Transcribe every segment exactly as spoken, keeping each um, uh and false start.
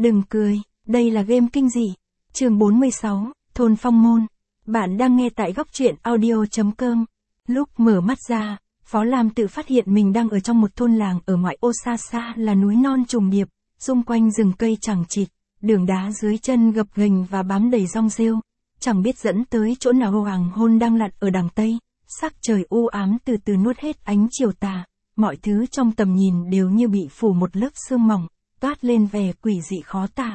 Đừng cười, đây là game kinh dị. Chương bốn mươi sáu, Thôn Phong Môn. Bạn đang nghe tại góc truyện audio chấm com. Lúc mở mắt ra, Phó Lam tự phát hiện mình đang ở trong một thôn làng ở ngoại ô, xa xa là núi non trùng điệp, xung quanh rừng cây chằng chịt, đường đá dưới chân gập ghềnh và bám đầy rong rêu, chẳng biết dẫn tới chỗ nào. Hoàng hôn đang lặn ở đằng tây, sắc trời u ám từ từ nuốt hết ánh chiều tà, mọi thứ trong tầm nhìn đều như bị phủ một lớp sương mỏng, toát lên vẻ quỷ dị khó tả.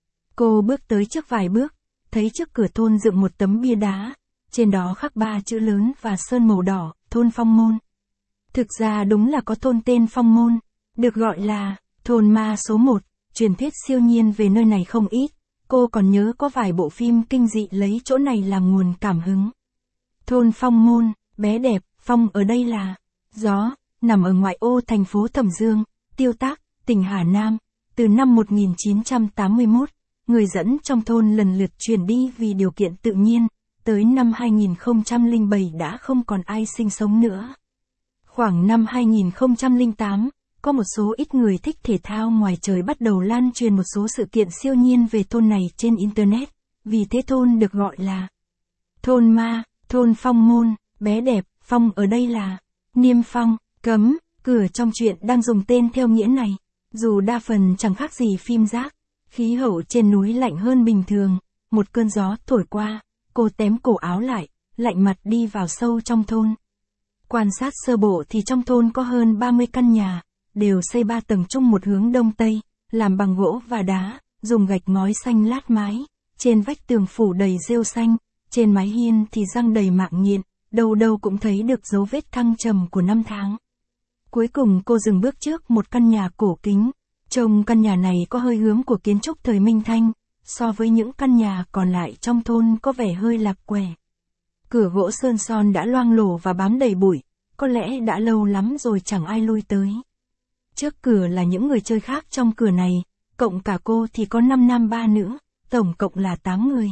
Cô bước tới trước vài bước, thấy trước cửa thôn dựng một tấm bia đá, trên đó khắc ba chữ lớn và sơn màu đỏ, thôn Phong Môn. Thực ra đúng là có thôn tên Phong Môn, được gọi là thôn ma số một, truyền thuyết siêu nhiên về nơi này không ít, cô còn nhớ có vài bộ phim kinh dị lấy chỗ này làm nguồn cảm hứng. Thôn Phong Môn, bé đẹp, phong ở đây là gió, nằm ở ngoại ô thành phố Thẩm Dương, Tiêu Tác, tỉnh Hà Nam. Từ năm một nghìn chín trăm tám mươi mốt, người dẫn trong thôn lần lượt chuyển đi vì điều kiện tự nhiên, tới năm hai nghìn không trăm lẻ bảy đã không còn ai sinh sống nữa. Khoảng năm hai nghìn không trăm lẻ tám, có một số ít người thích thể thao ngoài trời bắt đầu lan truyền một số sự kiện siêu nhiên về thôn này trên Internet, vì thế thôn được gọi là thôn ma, thôn Phong Môn, bé đẹp, phong ở đây là niêm phong, cấm, cửa trong truyện đang dùng tên theo nghĩa này. Dù đa phần chẳng khác gì phim rác, khí hậu trên núi lạnh hơn bình thường, một cơn gió thổi qua, cô tém cổ áo lại, lạnh mặt đi vào sâu trong thôn. Quan sát sơ bộ thì trong thôn có hơn ba mươi căn nhà, đều xây ba tầng chung một hướng đông tây, làm bằng gỗ và đá, dùng gạch ngói xanh lát mái, trên vách tường phủ đầy rêu xanh, trên mái hiên thì răng đầy mạng nhện, đâu đâu cũng thấy được dấu vết thăng trầm của năm tháng. Cuối cùng cô dừng bước trước một căn nhà cổ kính, trông căn nhà này có hơi hướng của kiến trúc thời Minh Thanh, so với những căn nhà còn lại trong thôn có vẻ hơi lạc quẻ. Cửa gỗ sơn son đã loang lổ và bám đầy bụi, có lẽ đã lâu lắm rồi chẳng ai lui tới. Trước cửa là những người chơi khác trong cửa này, cộng cả cô thì có năm nam ba nữ, tổng cộng là tám người.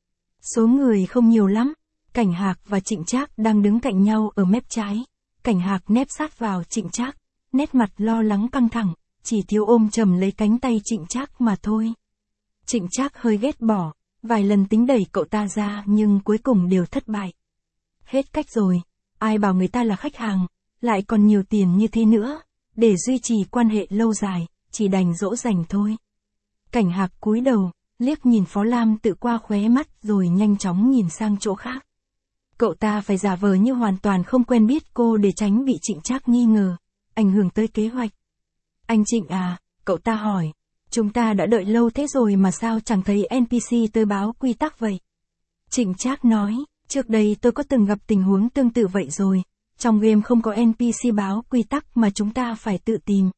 Số người không nhiều lắm, Cảnh Hạc và Trịnh Trác đang đứng cạnh nhau ở mép trái. Cảnh Hạc nép sát vào Trịnh Trác, nét mặt lo lắng căng thẳng, chỉ thiếu ôm chầm lấy cánh tay Trịnh Trác mà thôi. Trịnh Trác hơi ghét bỏ, vài lần tính đẩy cậu ta ra nhưng cuối cùng đều thất bại. Hết cách rồi, ai bảo người ta là khách hàng, lại còn nhiều tiền như thế nữa, để duy trì quan hệ lâu dài, chỉ đành dỗ dành thôi. Cảnh Hạc cúi đầu, liếc nhìn Phó Lam tự qua khóe mắt rồi nhanh chóng nhìn sang chỗ khác. Cậu ta phải giả vờ như hoàn toàn không quen biết cô để tránh bị Trịnh Trác nghi ngờ, ảnh hưởng tới kế hoạch. Anh Trịnh à, cậu ta hỏi, chúng ta đã đợi lâu thế rồi mà sao chẳng thấy en pê xê tới báo quy tắc vậy? Trịnh Trác nói, trước đây tôi có từng gặp tình huống tương tự vậy rồi, trong game không có en pê xê báo quy tắc mà chúng ta phải tự tìm.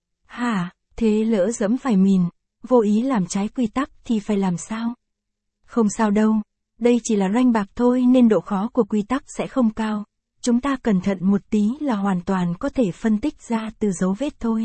Hả, thế lỡ dẫm phải mìn, vô ý làm trái quy tắc thì phải làm sao? Không sao đâu. Đây chỉ là ranh bạc thôi nên độ khó của quy tắc sẽ không cao. Chúng ta cẩn thận một tí là hoàn toàn có thể phân tích ra từ dấu vết thôi.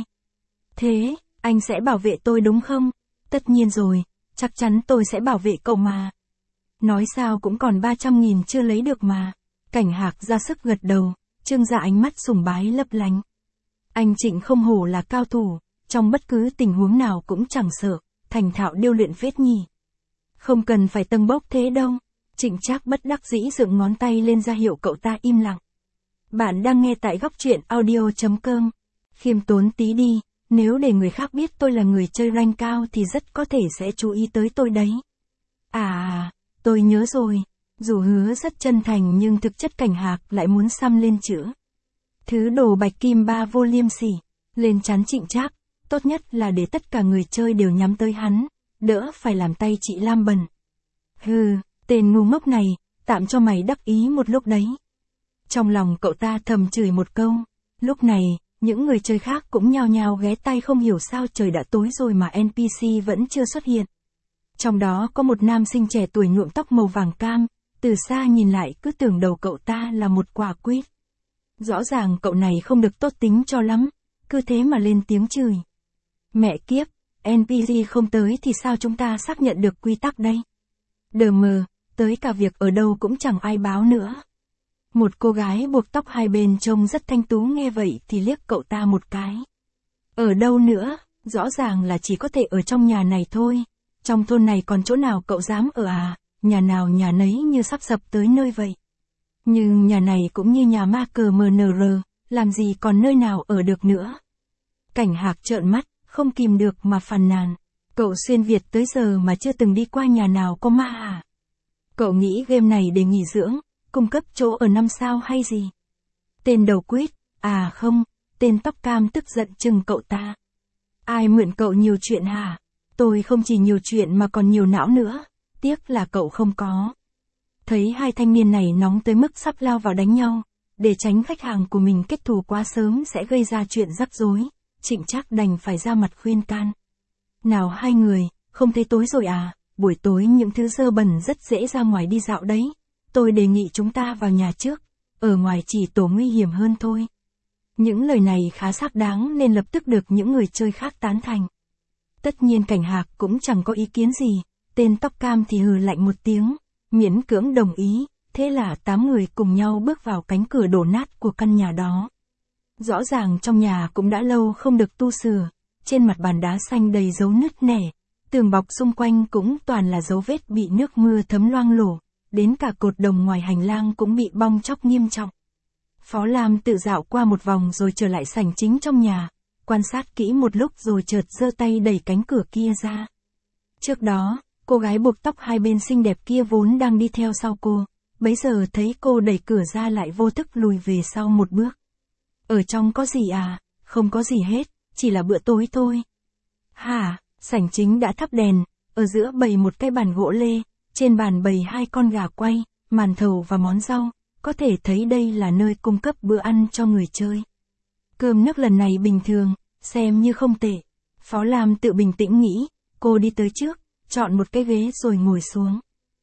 Thế, anh sẽ bảo vệ tôi đúng không? Tất nhiên rồi, chắc chắn tôi sẽ bảo vệ cậu mà. Nói sao cũng còn ba trăm nghìn chưa lấy được mà. Cảnh Hạc ra sức gật đầu, trưng ra ánh mắt sùng bái lấp lánh. Anh Trịnh không hổ là cao thủ, trong bất cứ tình huống nào cũng chẳng sợ, thành thạo điêu luyện phết nhỉ. Không cần phải tâng bốc thế đâu. Trịnh Trác bất đắc dĩ dựng ngón tay lên ra hiệu cậu ta im lặng. Bạn đang nghe tại góc truyện audio chấm com. Khiêm tốn tí đi, nếu để người khác biết tôi là người chơi rank cao thì rất có thể sẽ chú ý tới tôi đấy. À, tôi nhớ rồi. Dù hứa rất chân thành nhưng thực chất Cảnh Hạc lại muốn xăm lên chữ thứ đồ bạch kim ba vô liêm sỉ lên trán Trịnh Trác, tốt nhất là để tất cả người chơi đều nhắm tới hắn, đỡ phải làm tay chị Lam bẩn. Hừ, tên ngu ngốc này, tạm cho mày đắc ý một lúc đấy. Trong lòng cậu ta thầm chửi một câu. Lúc này, những người chơi khác cũng nhao nhao ghé tay, không hiểu sao trời đã tối rồi mà en pê xê vẫn chưa xuất hiện. Trong đó có một nam sinh trẻ tuổi nhuộm tóc màu vàng cam, từ xa nhìn lại cứ tưởng đầu cậu ta là một quả quýt. Rõ ràng cậu này không được tốt tính cho lắm, cứ thế mà lên tiếng chửi. Mẹ kiếp, en pê xê không tới thì sao chúng ta xác nhận được quy tắc đây? Đờ mờ, tới cả việc ở đâu cũng chẳng ai báo nữa. Một cô gái buộc tóc hai bên trông rất thanh tú nghe vậy thì liếc cậu ta một cái. Ở đâu nữa, Rõ ràng là chỉ có thể ở trong nhà này thôi. Trong thôn này còn chỗ nào cậu dám ở à, nhà nào nhà nấy như sắp sập tới nơi vậy. Nhưng nhà này cũng như nhà ma cờ mờ nờ rờ, làm gì còn nơi nào ở được nữa. Cảnh Hạc trợn mắt, không kìm được mà phàn nàn. Cậu xuyên Việt tới giờ mà chưa từng đi qua nhà nào có ma à? Cậu nghĩ game này để nghỉ dưỡng, cung cấp chỗ ở năm sao hay gì? Tên đầu quýt, à không, tên tóc cam tức giận chừng cậu ta. Ai mượn cậu nhiều chuyện hả? Tôi không chỉ nhiều chuyện mà còn nhiều não nữa, tiếc là cậu không có. Thấy hai thanh niên này nóng tới mức sắp lao vào đánh nhau, để tránh khách hàng của mình kết thù quá sớm sẽ gây ra chuyện rắc rối, Trịnh Trác đành phải ra mặt khuyên can. Nào hai người, không thấy tối rồi à, buổi tối những thứ dơ bẩn rất dễ ra ngoài đi dạo đấy. Tôi đề nghị chúng ta vào nhà trước, ở ngoài chỉ tổ nguy hiểm hơn thôi. Những lời này khá xác đáng nên lập tức được những người chơi khác tán thành. Tất nhiên Cảnh Hạc cũng chẳng có ý kiến gì, tên tóc cam thì hừ lạnh một tiếng, miễn cưỡng đồng ý, thế là tám người cùng nhau bước vào cánh cửa đổ nát của căn nhà đó. Rõ ràng trong nhà cũng đã lâu không được tu sửa, trên mặt bàn đá xanh đầy dấu nứt nẻ, tường bọc xung quanh cũng toàn là dấu vết bị nước mưa thấm loang lổ, đến cả cột đồng ngoài hành lang cũng bị bong tróc nghiêm trọng. Phó Lam tự dạo qua một vòng rồi trở lại sảnh chính trong nhà, quan sát kỹ một lúc rồi chợt giơ tay đẩy cánh cửa kia ra. Trước đó, cô gái buộc tóc hai bên xinh đẹp kia vốn đang đi theo sau cô, bấy giờ thấy cô đẩy cửa ra lại vô thức lùi về sau một bước. Ở trong có gì à? Không có gì hết, chỉ là bữa tối thôi. Hả? Sảnh chính đã thắp đèn, ở giữa bày một cái bàn gỗ lê, trên bàn bày hai con gà quay, màn thầu và món rau, có thể thấy đây là nơi cung cấp bữa ăn cho người chơi. Cơm nước lần này bình thường, xem như không tệ. Phó Lam tự bình tĩnh nghĩ, cô đi tới trước, chọn một cái ghế rồi ngồi xuống.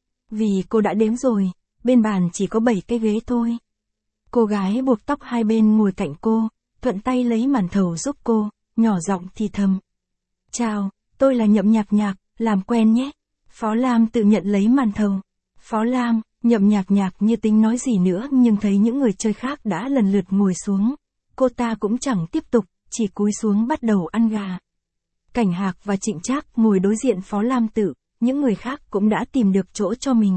Vì cô đã đếm rồi, bên bàn chỉ có bảy cái ghế thôi. Cô gái buộc tóc hai bên ngồi cạnh cô, thuận tay lấy màn thầu giúp cô, nhỏ giọng thì thầm. Chào, tôi là Nhậm Nhạc Nhạc, làm quen nhé. Phó Lam tự nhận lấy màn thầu. Phó Lam, Nhậm Nhạc Nhạc như tính nói gì nữa nhưng thấy những người chơi khác đã lần lượt ngồi xuống. Cô ta cũng chẳng tiếp tục, chỉ cúi xuống bắt đầu ăn gà. Cảnh Hạc và Trịnh Trác ngồi đối diện Phó Lam tự, những người khác cũng đã tìm được chỗ cho mình.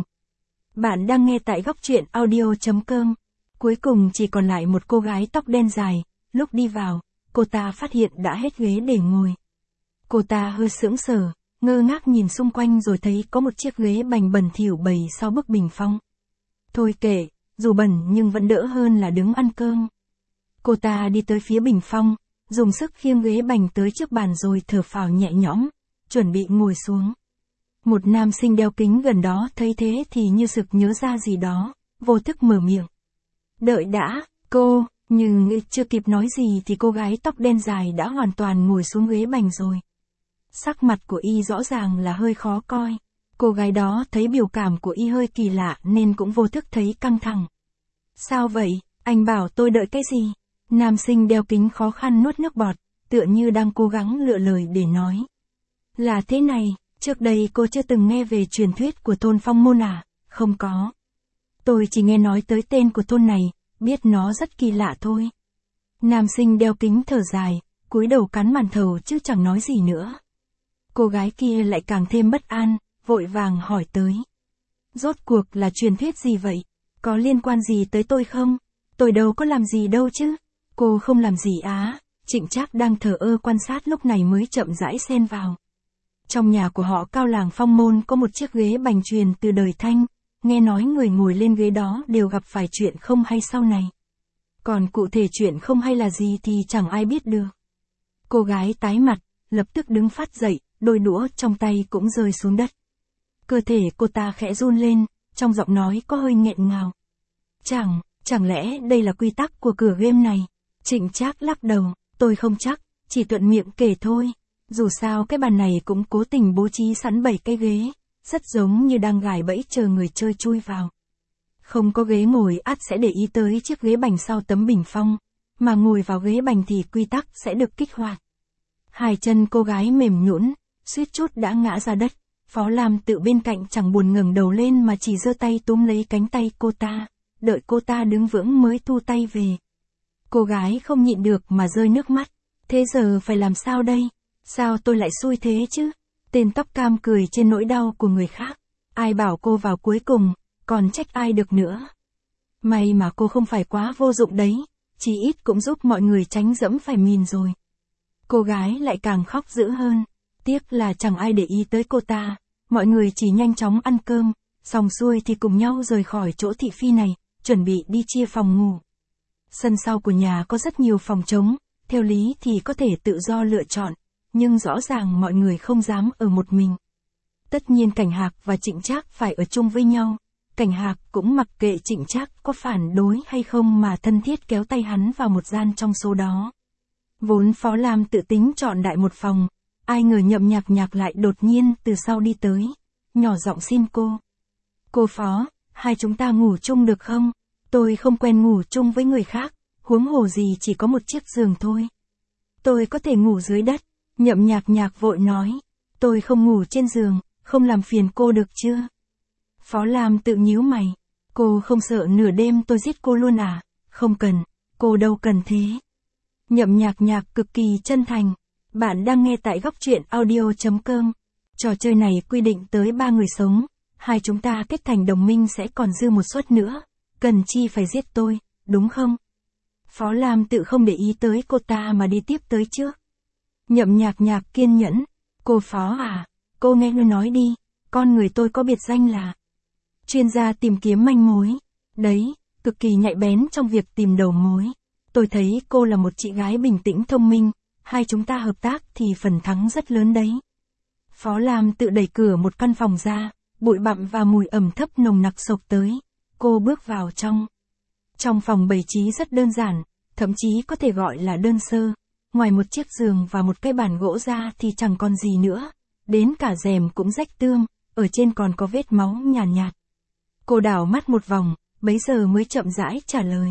Bạn đang nghe tại góc truyện audio chấm com. Cuối cùng chỉ còn lại một cô gái tóc đen dài, lúc đi vào, cô ta phát hiện đã hết ghế để ngồi. Cô ta hơi sững sờ, ngơ ngác nhìn xung quanh rồi thấy có một chiếc ghế bành bẩn thỉu bày sau bức bình phong. Thôi kệ, dù bẩn nhưng vẫn đỡ hơn là đứng ăn cơm. Cô ta đi tới phía bình phong, dùng sức khiêng ghế bành tới trước bàn rồi thở phào nhẹ nhõm, chuẩn bị ngồi xuống. Một nam sinh đeo kính gần đó thấy thế thì như sực nhớ ra gì đó, vô thức mở miệng. Đợi đã, cô, nhưng chưa kịp nói gì thì cô gái tóc đen dài đã hoàn toàn ngồi xuống ghế bành rồi. Sắc mặt của y rõ ràng là hơi khó coi. Cô gái đó thấy biểu cảm của y hơi kỳ lạ nên cũng vô thức thấy căng thẳng. Sao vậy, anh bảo tôi đợi cái gì? Nam sinh đeo kính khó khăn nuốt nước bọt, tựa như đang cố gắng lựa lời để nói. Là thế này, trước đây cô chưa từng nghe về truyền thuyết của thôn Phong Môn à? Không có. Tôi chỉ nghe nói tới tên của thôn này, biết nó rất kỳ lạ thôi. Nam sinh đeo kính thở dài, cúi đầu cắn màn thầu chứ chẳng nói gì nữa. Cô gái kia lại càng thêm bất an, vội vàng hỏi tới. Rốt cuộc là truyền thuyết gì vậy? Có liên quan gì tới tôi không? Tôi đâu có làm gì đâu chứ. Cô không làm gì á. Trịnh Trác đang thờ ơ quan sát lúc này mới chậm rãi xen vào. Trong nhà của họ Cao làng Phong Môn có một chiếc ghế bành truyền từ đời Thanh. Nghe nói người ngồi lên ghế đó đều gặp phải chuyện không hay sau này. Còn cụ thể chuyện không hay là gì thì chẳng ai biết được. Cô gái tái mặt, lập tức đứng phát dậy, đôi đũa trong tay cũng rơi xuống đất. Cơ thể cô ta khẽ run lên, trong giọng nói có hơi nghẹn ngào. Chẳng, chẳng lẽ đây là quy tắc của cửa game này? Trịnh Trác lắc đầu, tôi không chắc, chỉ thuận miệng kể thôi. Dù sao cái bàn này cũng cố tình bố trí sẵn bảy cái ghế, rất giống như đang gài bẫy chờ người chơi chui vào. Không có ghế ngồi ắt sẽ để ý tới chiếc ghế bành sau tấm bình phong, mà ngồi vào ghế bành thì quy tắc sẽ được kích hoạt. Hai chân cô gái mềm nhũn, suýt chút đã ngã ra đất. Phó Lam tự bên cạnh chẳng buồn ngẩng đầu lên mà chỉ giơ tay túm lấy cánh tay cô ta, đợi cô ta đứng vững mới thu tay về. Cô gái không nhịn được mà rơi nước mắt. Thế giờ phải làm sao đây? Sao tôi lại xui thế chứ? Tên tóc cam cười trên nỗi đau của người khác. Ai bảo cô vào cuối cùng, còn trách ai được nữa. May mà cô không phải quá vô dụng đấy, chí ít cũng giúp mọi người tránh dẫm phải mìn rồi. Cô gái lại càng khóc dữ hơn. Tiếc là chẳng ai để ý tới cô ta, mọi người chỉ nhanh chóng ăn cơm, xong xuôi thì cùng nhau rời khỏi chỗ thị phi này, chuẩn bị đi chia phòng ngủ. Sân sau của nhà có rất nhiều phòng trống, theo lý thì có thể tự do lựa chọn, nhưng rõ ràng mọi người không dám ở một mình. Tất nhiên Cảnh Hạc và Trịnh Trác phải ở chung với nhau. Cảnh Hạc cũng mặc kệ Trịnh Trác có phản đối hay không mà thân thiết kéo tay hắn vào một gian trong số đó. Vốn Phó Lam tự tính chọn đại một phòng, ai ngờ Nhậm Nhạc Nhạc lại đột nhiên từ sau đi tới, nhỏ giọng xin cô. Cô Phó, hai chúng ta ngủ chung được không? Tôi không quen ngủ chung với người khác, huống hồ gì chỉ có một chiếc giường thôi. Tôi có thể ngủ dưới đất. Nhậm Nhạc Nhạc vội nói. Tôi không ngủ trên giường, không làm phiền cô được chưa? Phó Lam tự nhíu mày. Cô không sợ nửa đêm tôi giết cô luôn à? Không cần, cô đâu cần thế. Nhậm Nhạc Nhạc cực kỳ chân thành. Bạn đang nghe tại góc truyện audio chấm com. Trò chơi này quy định tới ba người sống. Hai chúng ta kết thành đồng minh sẽ còn dư một suất nữa. Cần chi phải giết tôi, đúng không? Phó Lam tự không để ý tới cô ta mà đi tiếp tới trước. Nhậm Nhạc Nhạc kiên nhẫn. Cô Phó à, cô nghe tôi nói đi, con người tôi có biệt danh là chuyên gia tìm kiếm manh mối. Đấy, cực kỳ nhạy bén trong việc tìm đầu mối. Tôi thấy cô là một chị gái bình tĩnh thông minh, hai chúng ta hợp tác thì phần thắng rất lớn đấy. Phó Lam tự đẩy cửa một căn phòng ra, bụi bặm và mùi ẩm thấp nồng nặc xộc tới. Cô bước vào trong. Trong phòng bày trí rất đơn giản, thậm chí có thể gọi là đơn sơ. Ngoài một chiếc giường và một cái bàn gỗ ra thì chẳng còn gì nữa. Đến cả rèm cũng rách tươm, ở trên còn có vết máu nhàn nhạt, nhạt. Cô đảo mắt một vòng, bấy giờ mới chậm rãi trả lời.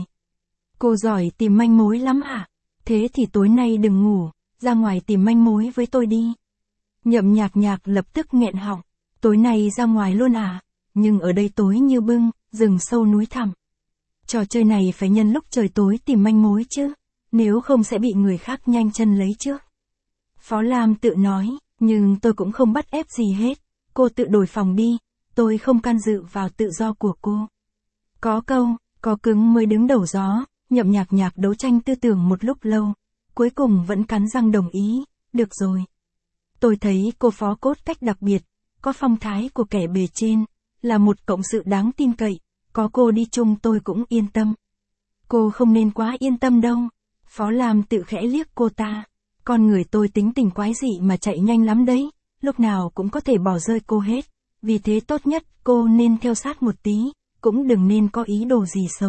Cô giỏi tìm manh mối lắm hả? Thế thì tối nay đừng ngủ, ra ngoài tìm manh mối với tôi đi. Nhậm Nhạc Nhạc lập tức nghẹn họng. Tối nay ra ngoài luôn à? Nhưng ở đây tối như bưng, rừng sâu núi thẳm. Trò chơi này phải nhân lúc trời tối tìm manh mối chứ, nếu không sẽ bị người khác nhanh chân lấy trước. Phó Lam tự nói, nhưng tôi cũng không bắt ép gì hết, cô tự đổi phòng đi, tôi không can dự vào tự do của cô. Có câu, có cứng mới đứng đầu gió. Nhậm Nhạc Nhạc đấu tranh tư tưởng một lúc lâu, cuối cùng vẫn cắn răng đồng ý. Được rồi. Tôi thấy cô Phó cốt cách đặc biệt, có phong thái của kẻ bề trên, là một cộng sự đáng tin cậy, có cô đi chung tôi cũng yên tâm. Cô không nên quá yên tâm đâu. Phó Lam tự khẽ liếc cô ta. Con người tôi tính tình quái dị mà chạy nhanh lắm đấy, lúc nào cũng có thể bỏ rơi cô hết. Vì thế tốt nhất cô nên theo sát một tí, cũng đừng nên có ý đồ gì xấu.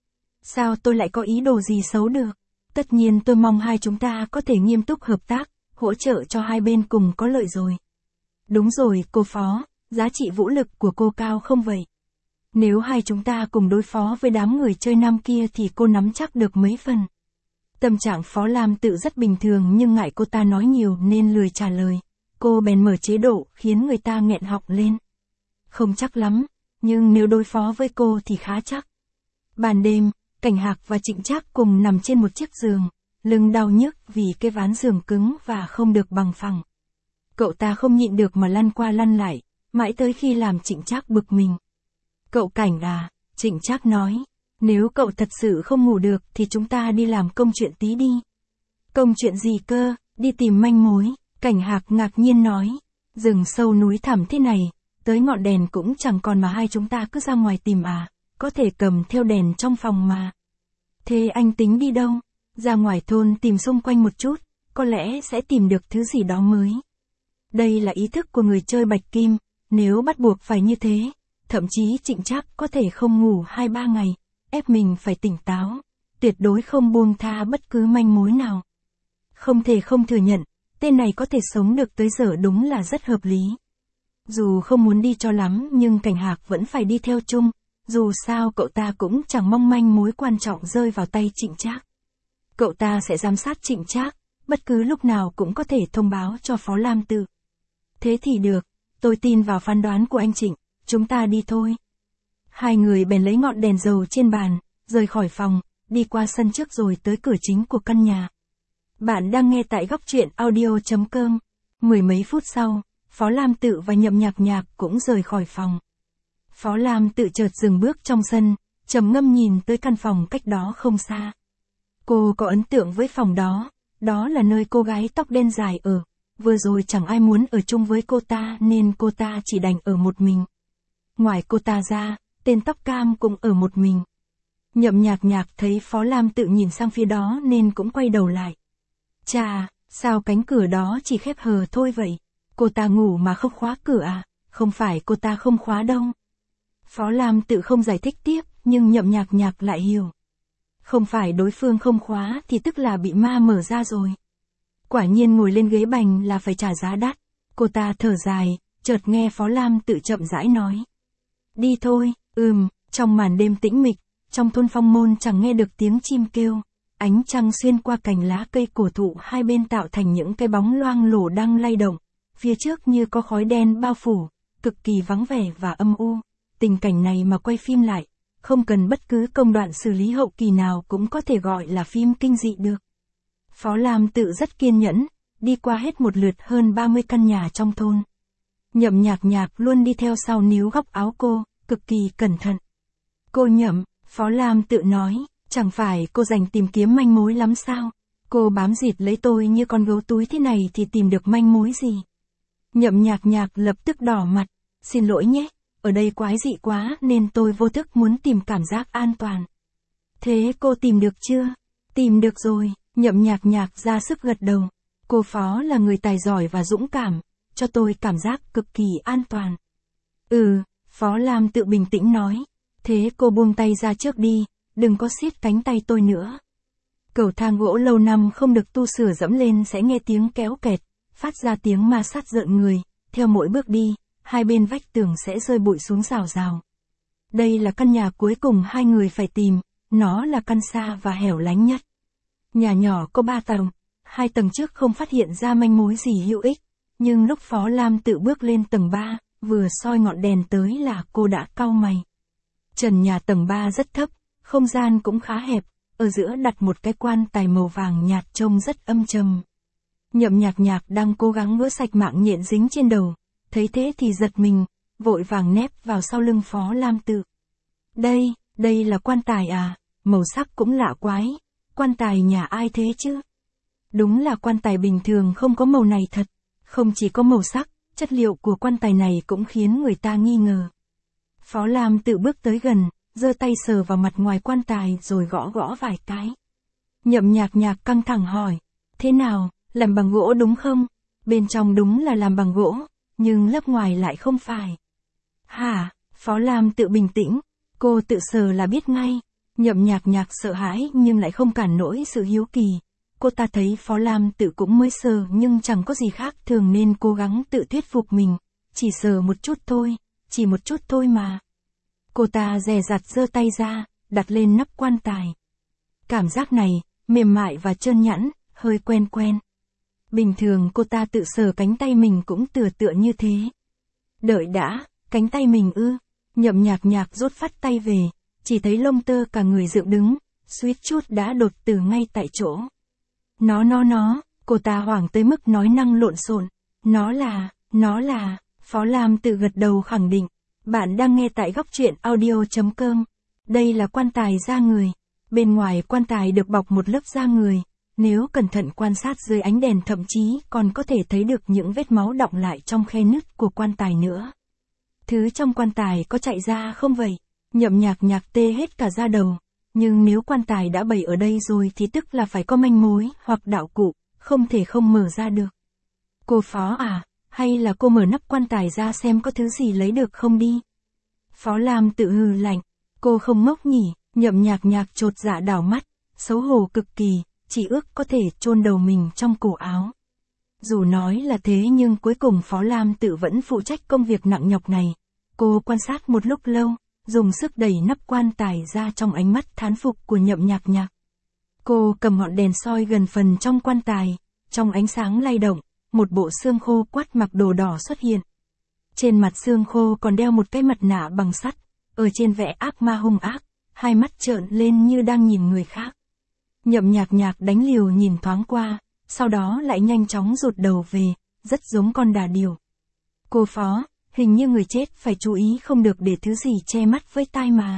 Sao tôi lại có ý đồ gì xấu được? Tất nhiên tôi mong hai chúng ta có thể nghiêm túc hợp tác, hỗ trợ cho hai bên cùng có lợi rồi. Đúng rồi cô Phó, giá trị vũ lực của cô cao không vậy? Nếu hai chúng ta cùng đối phó với đám người chơi nam kia thì cô nắm chắc được mấy phần. Tâm trạng Phó Lam tự rất bình thường nhưng ngại cô ta nói nhiều nên lười trả lời. Cô bèn mở chế độ khiến người ta nghẹn họng lên. Không chắc lắm, nhưng nếu đối phó với cô thì khá chắc. Ban đêm, Cảnh Hạc và Trịnh Trác cùng nằm trên một chiếc giường, lưng đau nhức vì cái ván giường cứng và không được bằng phẳng. Cậu ta không nhịn được mà lăn qua lăn lại, mãi tới khi làm Trịnh Trác bực mình. Cậu Cảnh à, Trịnh Trác nói, nếu cậu thật sự không ngủ được thì chúng ta đi làm công chuyện tí đi. Công chuyện gì cơ? Đi tìm manh mối. Cảnh Hạc ngạc nhiên nói, rừng sâu núi thẳm thế này, tới ngọn đèn cũng chẳng còn mà hai chúng ta cứ ra ngoài tìm à, có thể cầm theo đèn trong phòng mà. Thế anh tính đi đâu? Ra ngoài thôn tìm xung quanh một chút, có lẽ sẽ tìm được thứ gì đó mới. Đây là ý thức của người chơi bạch kim, nếu bắt buộc phải như thế, thậm chí Trịnh Trác có thể không ngủ hai ba ngày, ép mình phải tỉnh táo, tuyệt đối không buông tha bất cứ manh mối nào. Không thể không thừa nhận, tên này có thể sống được tới giờ đúng là rất hợp lý. Dù không muốn đi cho lắm nhưng Cảnh Hạc vẫn phải đi theo chung, dù sao cậu ta cũng chẳng mong manh mối quan trọng rơi vào tay Trịnh Trác. Cậu ta sẽ giám sát Trịnh Trác, bất cứ lúc nào cũng có thể thông báo cho Phó Lam Tự. Thế thì được, tôi tin vào phán đoán của anh Trịnh, chúng ta đi thôi. Hai người bèn lấy ngọn đèn dầu trên bàn, rời khỏi phòng, đi qua sân trước rồi tới cửa chính của căn nhà. Bạn đang nghe tại góc truyện audio.com. Mười mấy phút sau, Phó Lam Tự và Nhậm Nhạc Nhạc cũng rời khỏi phòng. Phó Lam Tự chợt dừng bước trong sân, trầm ngâm nhìn tới căn phòng cách đó không xa. Cô có ấn tượng với phòng đó, đó là nơi cô gái tóc đen dài ở. Vừa rồi chẳng ai muốn ở chung với cô ta nên cô ta chỉ đành ở một mình. Ngoài cô ta ra, tên tóc cam cũng ở một mình. Nhậm Nhạc Nhạc thấy Phó Lam Tự nhìn sang phía đó nên cũng quay đầu lại. Chà, sao cánh cửa đó chỉ khép hờ thôi vậy? Cô ta ngủ mà không khóa cửa à? Không phải cô ta không khóa đâu. Phó Lam Tự không giải thích tiếp, nhưng Nhậm Nhạc Nhạc lại hiểu. Không phải đối phương không khóa thì tức là bị ma mở ra rồi. Quả nhiên ngồi lên ghế bành là phải trả giá đắt. Cô ta thở dài, chợt nghe Phó Lam Tự chậm rãi nói. Đi thôi, ừm, trong màn đêm tĩnh mịch, trong thôn Phong Môn chẳng nghe được tiếng chim kêu. Ánh trăng xuyên qua cành lá cây cổ thụ hai bên tạo thành những cái bóng loang lổ đang lay động. Phía trước như có khói đen bao phủ, cực kỳ vắng vẻ và âm u. Tình cảnh này mà quay phim lại, không cần bất cứ công đoạn xử lý hậu kỳ nào cũng có thể gọi là phim kinh dị được. Phó Lam Tự rất kiên nhẫn, đi qua hết một lượt hơn ba mươi căn nhà trong thôn. Nhậm Nhạc Nhạc luôn đi theo sau níu góc áo cô, cực kỳ cẩn thận. Cô Nhậm, Phó Lam Tự nói, chẳng phải cô dành tìm kiếm manh mối lắm sao? Cô bám dịt lấy tôi như con gấu túi thế này thì tìm được manh mối gì? Nhậm Nhạc Nhạc lập tức đỏ mặt, xin lỗi nhé, ở đây quái dị quá nên tôi vô thức muốn tìm cảm giác an toàn. Thế cô tìm được chưa? Tìm được rồi, Nhậm Nhạc Nhạc ra sức gật đầu. Cô Phó là người tài giỏi và dũng cảm, cho tôi cảm giác cực kỳ an toàn. Ừ, Phó Lam Tự bình tĩnh nói. Thế cô buông tay ra trước đi, đừng có siết cánh tay tôi nữa. Cầu thang gỗ lâu năm không được tu sửa dẫm lên sẽ nghe tiếng kéo kẹt, phát ra tiếng ma sát rợn người, theo mỗi bước đi, hai bên vách tường sẽ rơi bụi xuống rào rào. Đây là căn nhà cuối cùng hai người phải tìm, nó là căn xa và hẻo lánh nhất. Nhà nhỏ có ba tầng, hai tầng trước không phát hiện ra manh mối gì hữu ích, nhưng lúc Phó Lam Tự bước lên tầng ba, vừa soi ngọn đèn tới là cô đã cau mày. Trần nhà tầng ba rất thấp, không gian cũng khá hẹp, ở giữa đặt một cái quan tài màu vàng nhạt trông rất âm trầm. Nhậm Nhạc Nhạc đang cố gắng gỡ sạch mạng nhện dính trên đầu, thấy thế thì giật mình, vội vàng nép vào sau lưng Phó Lam Tự. Đây, đây là quan tài à, màu sắc cũng lạ quái, quan tài nhà ai thế chứ? Đúng là quan tài bình thường không có màu này thật, không chỉ có màu sắc, chất liệu của quan tài này cũng khiến người ta nghi ngờ. Phó Lam Tự bước tới gần, giơ tay sờ vào mặt ngoài quan tài rồi gõ gõ vài cái. Nhậm Nhạc Nhạc căng thẳng hỏi, thế nào, làm bằng gỗ đúng không? Bên trong đúng là làm bằng gỗ, nhưng lớp ngoài lại không phải. Hả? Phó Lam Tự bình tĩnh, cô tự sờ là biết ngay. Nhậm Nhạc Nhạc sợ hãi nhưng lại không cản nổi sự hiếu kỳ. Cô ta thấy Phó Lam Tự cũng mới sờ nhưng chẳng có gì khác thường nên cố gắng tự thuyết phục mình. Chỉ sờ một chút thôi, chỉ một chút thôi mà. Cô ta dè dặt giơ tay ra, đặt lên nắp quan tài. Cảm giác này, mềm mại và trơn nhẵn, hơi quen quen. Bình thường cô ta tự sờ cánh tay mình cũng tựa tựa như thế. Đợi đã, cánh tay mình ư? Nhậm Nhạc Nhạc rút phát tay về, chỉ thấy lông tơ cả người dựng đứng, suýt chút đã đột tử ngay tại chỗ. Nó nó nó, cô ta hoảng tới mức nói năng lộn xộn. Nó là, nó là, Phó Lam Tự gật đầu khẳng định. Bạn đang nghe tại góc truyện audio.com. Đây là quan tài da người. Bên ngoài quan tài được bọc một lớp da người. Nếu cẩn thận quan sát dưới ánh đèn thậm chí còn có thể thấy được những vết máu đọng lại trong khe nứt của quan tài nữa. Thứ trong quan tài có chạy ra không vậy? Nhậm Nhạc Nhạc tê hết cả da đầu. Nhưng nếu quan tài đã bày ở đây rồi thì tức là phải có manh mối hoặc đạo cụ, không thể không mở ra được. Cô Phó à, hay là cô mở nắp quan tài ra xem có thứ gì lấy được không đi? Phó Lam Tự hừ lạnh, cô không ngốc nhỉ? Nhậm Nhạc Nhạc chột dạ đảo mắt, xấu hổ cực kỳ, chỉ ước có thể chôn đầu mình trong cổ áo. Dù nói là thế nhưng cuối cùng Phó Lam Tự vẫn phụ trách công việc nặng nhọc này. Cô quan sát một lúc lâu, dùng sức đẩy nắp quan tài ra trong ánh mắt thán phục của Nhậm Nhạc Nhạc. Cô cầm ngọn đèn soi gần phần trong quan tài, trong ánh sáng lay động, một bộ xương khô quắt mặc đồ đỏ xuất hiện. Trên mặt xương khô còn đeo một cái mặt nạ bằng sắt, ở trên vẽ ác ma hung ác, hai mắt trợn lên như đang nhìn người khác. Nhậm Nhạc Nhạc đánh liều nhìn thoáng qua, sau đó lại nhanh chóng rụt đầu về, rất giống con đà điểu. Cô Phó, hình như người chết phải chú ý không được để thứ gì che mắt với tai mà.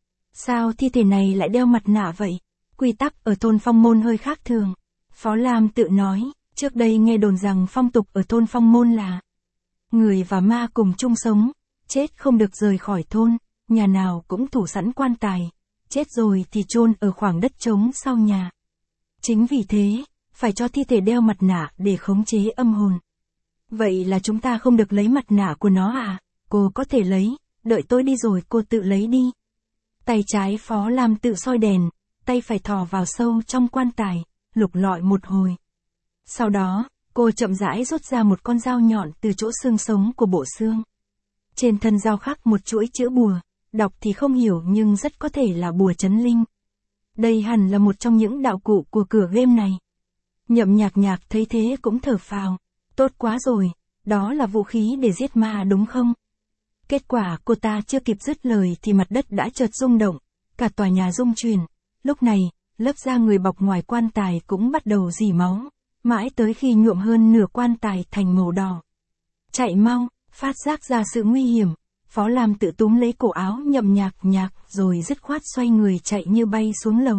Sao thi thể này lại đeo mặt nạ vậy? Quy tắc ở thôn Phong Môn hơi khác thường. Phó Lam tự nói, trước đây nghe đồn rằng phong tục ở thôn Phong Môn là người và ma cùng chung sống, chết không được rời khỏi thôn, nhà nào cũng thủ sẵn quan tài, chết rồi thì chôn ở khoảng đất trống sau nhà. Chính vì thế, phải cho thi thể đeo mặt nạ để khống chế âm hồn. Vậy là chúng ta không được lấy mặt nạ của nó à? Cô có thể lấy, đợi tôi đi rồi cô tự lấy đi. Tay trái Phó Lam tự soi đèn, tay phải thò vào sâu trong quan tài, lục lọi một hồi. Sau đó, cô chậm rãi rút ra một con dao nhọn từ chỗ xương sống của bộ xương. Trên thân dao khắc một chuỗi chữ bùa, đọc thì không hiểu nhưng rất có thể là bùa trấn linh. Đây hẳn là một trong những đạo cụ của cửa game này. Nhậm Nhạc Nhạc thấy thế cũng thở phào. Tốt quá rồi, đó là vũ khí để giết ma đúng không? Kết quả cô ta chưa kịp dứt lời thì mặt đất đã chợt rung động, cả tòa nhà rung chuyển. Lúc này, lớp da người bọc ngoài quan tài cũng bắt đầu rỉ máu, mãi tới khi nhuộm hơn nửa quan tài thành màu đỏ. Chạy mau, phát giác ra sự nguy hiểm, Phó Lam tự túm lấy cổ áo Nhậm Nhạc Nhạc rồi dứt khoát xoay người chạy như bay xuống lầu.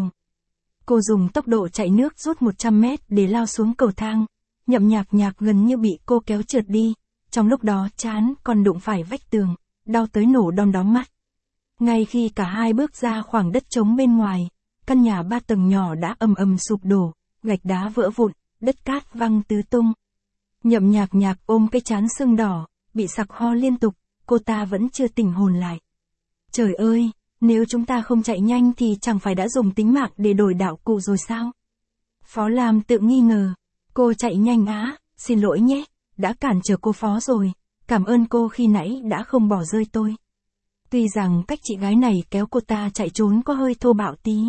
Cô dùng tốc độ chạy nước rút một trăm mét để lao xuống cầu thang. Nhậm Nhạc Nhạc gần như bị cô kéo trượt đi, trong lúc đó trán còn đụng phải vách tường, đau tới nổ đom đóm mắt. Ngay khi cả hai bước ra khoảng đất trống bên ngoài, căn nhà ba tầng nhỏ đã ầm ầm sụp đổ, gạch đá vỡ vụn, đất cát văng tứ tung. Nhậm Nhạc Nhạc ôm cái trán sưng đỏ, bị sặc ho liên tục, cô ta vẫn chưa tỉnh hồn lại. Trời ơi, nếu chúng ta không chạy nhanh thì chẳng phải đã dùng tính mạng để đổi đạo cụ rồi sao? Phó Lam tự nghi ngờ. Cô chạy nhanh á, xin lỗi nhé, đã cản trở cô Phó rồi, cảm ơn cô khi nãy đã không bỏ rơi tôi. Tuy rằng cách chị gái này kéo cô ta chạy trốn có hơi thô bạo tí.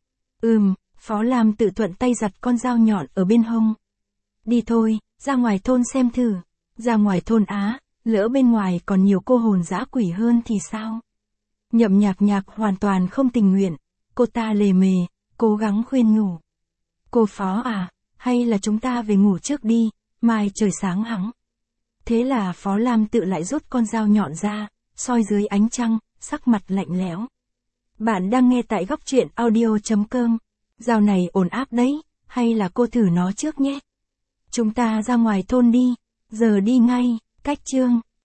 Ừm, Phó Lam tự thuận tay giặt con dao nhọn ở bên hông. Đi thôi, ra ngoài thôn xem thử, ra ngoài thôn á, lỡ bên ngoài còn nhiều cô hồn dã quỷ hơn thì sao? Nhậm Nhạc Nhạc hoàn toàn không tình nguyện, cô ta lề mề, cố gắng khuyên nhủ. Cô Phó à, hay là chúng ta về ngủ trước đi, mai trời sáng hẳn. Thế là Phó Lam tự lại rút con dao nhọn ra, soi dưới ánh trăng, sắc mặt lạnh lẽo. Bạn đang nghe tại góc truyện audio chấm com. Dao này ổn áp đấy, hay là cô thử nó trước nhé. Chúng ta ra ngoài thôn đi, giờ đi ngay, cách chương.